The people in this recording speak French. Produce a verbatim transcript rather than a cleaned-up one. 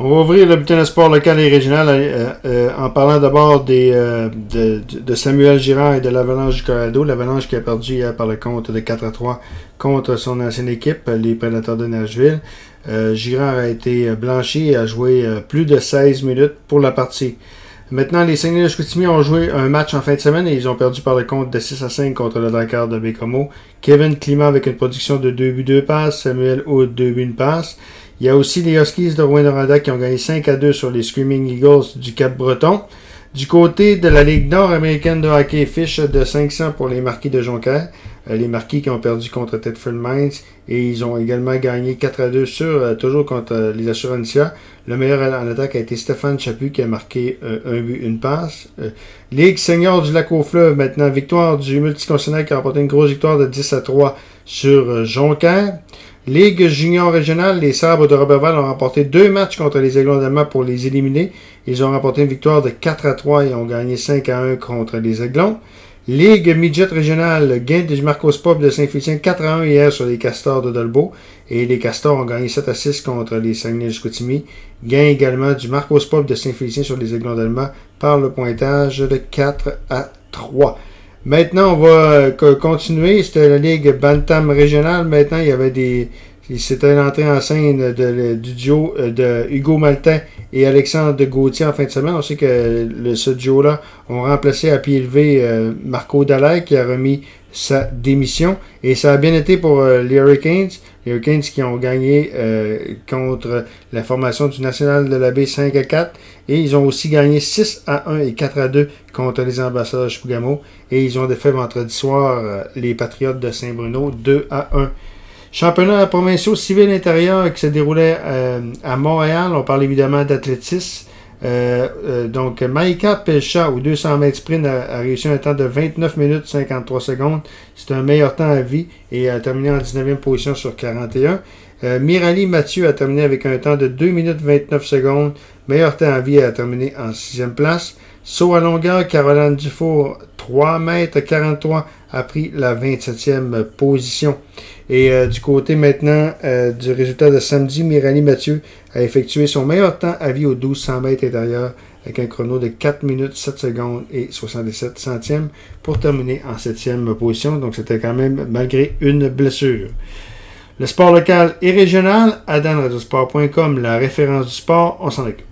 On va ouvrir le bulletin de sport local et régional euh, euh, en parlant d'abord des, euh, de, de Samuel Girard et de l'Avalanche du Colorado. L'Avalanche qui a perdu hier par le compte de quatre à trois contre son ancienne équipe, les Prédateurs de Nashville. Euh, Girard a été blanchi et a joué euh, plus de seize minutes pour la partie. Maintenant, les Saguenay de Chicoutimi ont joué un match en fin de semaine et ils ont perdu par le compte de six à cinq contre le Drakkar de Baie-Comeau. Kevin Climat avec une production de deux buts, deux passes. Samuel Hood, deux buts, une passe. Il y a aussi les Huskies de Rouyn-Noranda qui ont gagné cinq à deux sur les Screaming Eagles du Cap-Breton. Du côté de la Ligue nord-américaine de hockey, fiche de cinq cents pour les Marquis de Jonquière. Euh, les Marquis qui ont perdu contre Thetford Mines et ils ont également gagné quatre à deux sur, euh, toujours contre euh, les Assurantia. Le meilleur en attaque a été Stéphane Chaput qui a marqué euh, un but, une passe. Euh, Ligue senior du Lac-aux-Fleuves, maintenant victoire du multiconstitutionnel qui a remporté une grosse victoire de dix à trois sur euh, Jonquière. Ligue junior régionale, les Sabres de Roberval ont remporté deux matchs contre les Aiglons d'Alma pour les éliminer. Ils ont remporté une victoire de quatre à trois et ont gagné cinq à un contre les Aiglons. Ligue midget régionale, gain du Marcos Pop de Saint-Félicien quatre à un hier sur les Castors de Dolbeau. Et les Castors ont gagné sept à six contre les Saguenay de Chicoutimi. Gain également du Marcos Pop de Saint-Félicien sur les Aiglons d'Alma par le pointage de quatre à trois. Maintenant, on va euh, continuer. C'était la Ligue Bantam régionale. Maintenant, il y avait des... C'était l'entrée en scène de, de, du duo de Hugo Maltais et Alexandre Gauthier en fin de semaine. On sait que le, ce duo-là ont remplacé à pied levé euh, Marco Dallaire qui a remis sa démission. Et ça a bien été pour euh, les Hurricanes. Les Hurricanes qui ont gagné euh, contre la formation du National de la Baie cinq à quatre. Et ils ont aussi gagné six à un et quatre à deux contre les Ambassadeurs de Chibougamau. Et ils ont défait vendredi soir euh, les Patriotes de Saint-Bruno deux à un. Championnat provincial civil intérieur qui se déroulait euh, à Montréal. On parle évidemment d'athlétisme. Euh, euh, donc, Maïka Pelcha, au deux cents mètres sprint, a, a réussi un temps de vingt-neuf minutes cinquante-trois secondes. C'est un meilleur temps à vie et a terminé en dix-neuvième position sur quarante et un. Euh, Mirali Mathieu a terminé avec un temps de deux minutes vingt-neuf secondes. Meilleur temps à vie a terminé en sixième place. Saut à longueur, Caroline Dufour, trois mètres quarante-trois, a pris la vingt-septième position. Et euh, du côté maintenant euh, du résultat de samedi, Mirali Mathieu a effectué son meilleur temps à vie aux douze cents mètres intérieurs avec un chrono de quatre minutes sept secondes et soixante-dix-sept centièmes pour terminer en septième position. Donc c'était quand même malgré une blessure. Le sport local et régional, adan radio sport point com, la référence du sport, on s'en occupe.